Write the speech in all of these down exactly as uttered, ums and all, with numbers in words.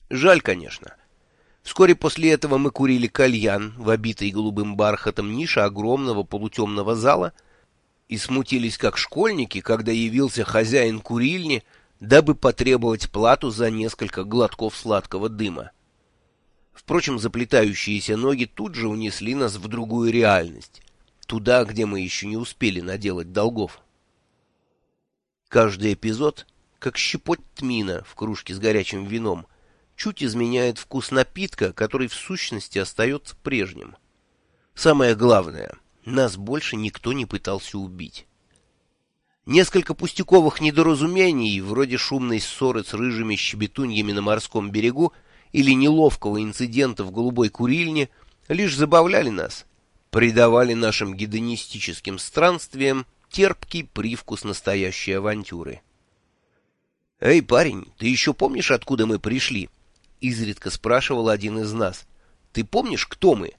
Жаль, конечно. Вскоре после этого мы курили кальян в обитой голубым бархатом нише огромного полутемного зала и смутились как школьники, когда явился хозяин курильни, дабы потребовать плату за несколько глотков сладкого дыма. Впрочем, заплетающиеся ноги тут же унесли нас в другую реальность, туда, где мы еще не успели наделать долгов. Каждый эпизод, как щепоть тмина в кружке с горячим вином, чуть изменяет вкус напитка, который в сущности остается прежним. Самое главное, нас больше никто не пытался убить. Несколько пустяковых недоразумений, вроде шумной ссоры с рыжими щебетуньями на морском берегу или неловкого инцидента в голубой курильне, лишь забавляли нас, придавали нашим гедонистическим странствиям терпкий привкус настоящей авантюры. «Эй, парень, ты еще помнишь, откуда мы пришли?» — изредка спрашивал один из нас. «Ты помнишь, кто мы?»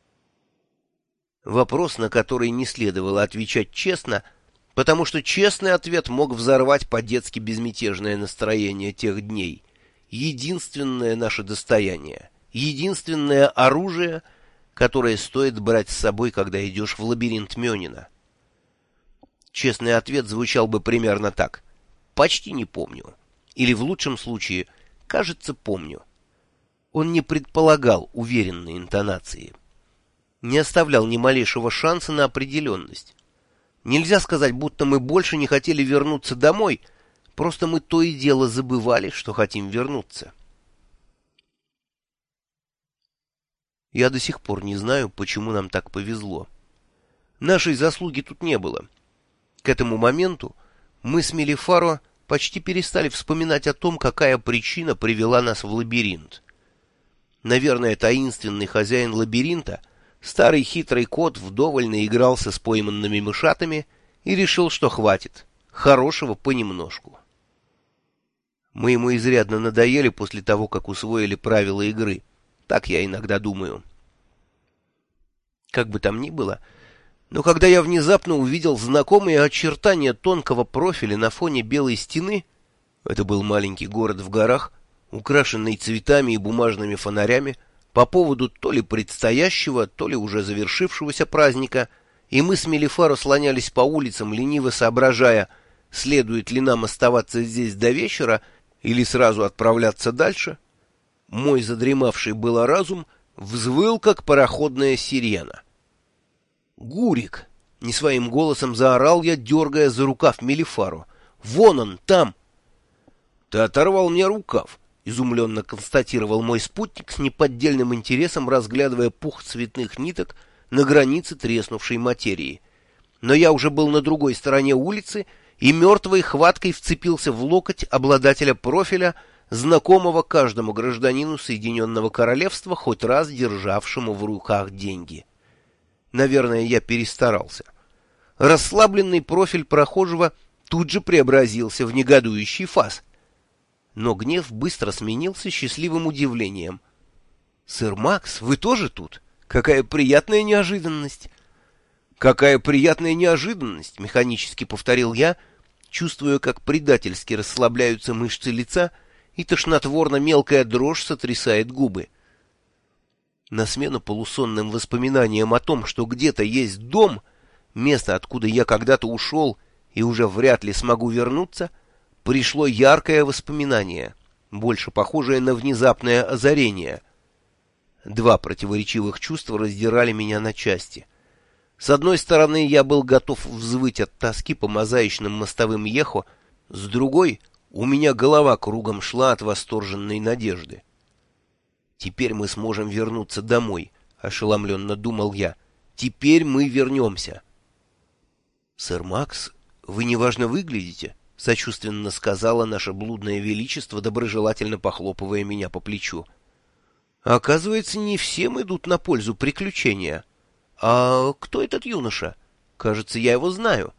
Вопрос, на который не следовало отвечать честно, потому что честный ответ мог взорвать по-детски безмятежное настроение тех дней. Единственное наше достояние, единственное оружие, которое стоит брать с собой, когда идешь в лабиринт Мёнина. Честный ответ звучал бы примерно так. «Почти не помню». Или в лучшем случае «кажется, помню». Он не предполагал уверенной интонации. Не оставлял ни малейшего шанса на определенность. Нельзя сказать, будто мы больше не хотели вернуться домой, просто мы то и дело забывали, что хотим вернуться. Я до сих пор не знаю, почему нам так повезло. Нашей заслуги тут не было. К этому моменту мы с Мелифаро почти перестали вспоминать о том, какая причина привела нас в лабиринт. Наверное, таинственный хозяин лабиринта, старый хитрый кот, вдоволь наигрался с пойманными мышатами и решил, что хватит, хорошего понемножку. Мы ему изрядно надоели после того, как усвоили правила игры. Так я иногда думаю. Как бы там ни было, но когда я внезапно увидел знакомые очертания тонкого профиля на фоне белой стены, это был маленький город в горах, украшенный цветами и бумажными фонарями, по поводу то ли предстоящего, то ли уже завершившегося праздника, и мы с Мелифаро слонялись по улицам, лениво соображая, следует ли нам оставаться здесь до вечера или сразу отправляться дальше, мой задремавший было разум взвыл, как пароходная сирена. «Гурик!» — не своим голосом заорал я, дергая за рукав Мелифаро. «Вон он, там!» «Ты оторвал мне рукав!» — изумленно констатировал мой спутник с неподдельным интересом, разглядывая пух цветных ниток на границе треснувшей материи. Но я уже был на другой стороне улицы и мертвой хваткой вцепился в локоть обладателя профиля, знакомого каждому гражданину Соединенного Королевства, хоть раз державшему в руках деньги. Наверное, я перестарался. Расслабленный профиль прохожего тут же преобразился в негодующий фас. Но гнев быстро сменился счастливым удивлением. «Сэр Макс, вы тоже тут? Какая приятная неожиданность!» «Какая приятная неожиданность!» — механически повторил я, чувствуя, как предательски расслабляются мышцы лица, и тошнотворно-мелкая дрожь сотрясает губы. На смену полусонным воспоминаниям о том, что где-то есть дом, место, откуда я когда-то ушел и уже вряд ли смогу вернуться, пришло яркое воспоминание, больше похожее на внезапное озарение. Два противоречивых чувства раздирали меня на части. С одной стороны, я был готов взвыть от тоски по мозаичным мостовым Ехо, с другой — у меня голова кругом шла от восторженной надежды. «Теперь мы сможем вернуться домой», — ошеломленно думал я. «Теперь мы вернемся». «Сэр Макс, вы неважно выглядите», — сочувственно сказала наше блудное величество, доброжелательно похлопывая меня по плечу. «Оказывается, не всем идут на пользу приключения. А кто этот юноша? Кажется, я его знаю».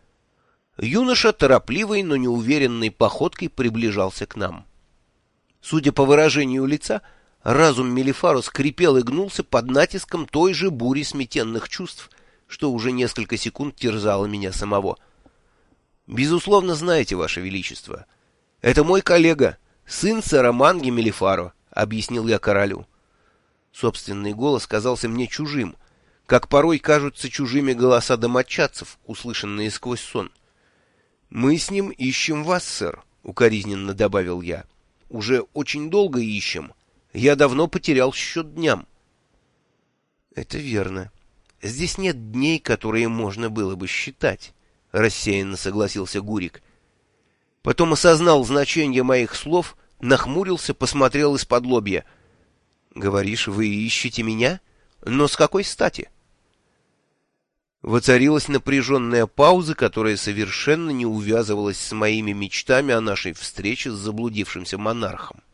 Юноша торопливой, но неуверенной походкой приближался к нам. Судя по выражению лица, разум Мелифаро скрипел и гнулся под натиском той же бури сметенных чувств, что уже несколько секунд терзало меня самого. «Безусловно, знаете, Ваше Величество. Это мой коллега, сын сэра Манги Мелифаро», — объяснил я королю. Собственный голос казался мне чужим, как порой кажутся чужими голоса домочадцев, услышанные сквозь сон. «Мы с ним ищем вас, сэр», — укоризненно добавил я. «Уже очень долго ищем. Я давно потерял счет дням». «Это верно. Здесь нет дней, которые можно было бы считать», — рассеянно согласился Гурик. Потом осознал значение моих слов, нахмурился, посмотрел из-под лобья. «Говоришь, вы ищете меня? Но с какой стати?» Воцарилась напряженная пауза, которая совершенно не увязывалась с моими мечтами о нашей встрече с заблудившимся монархом.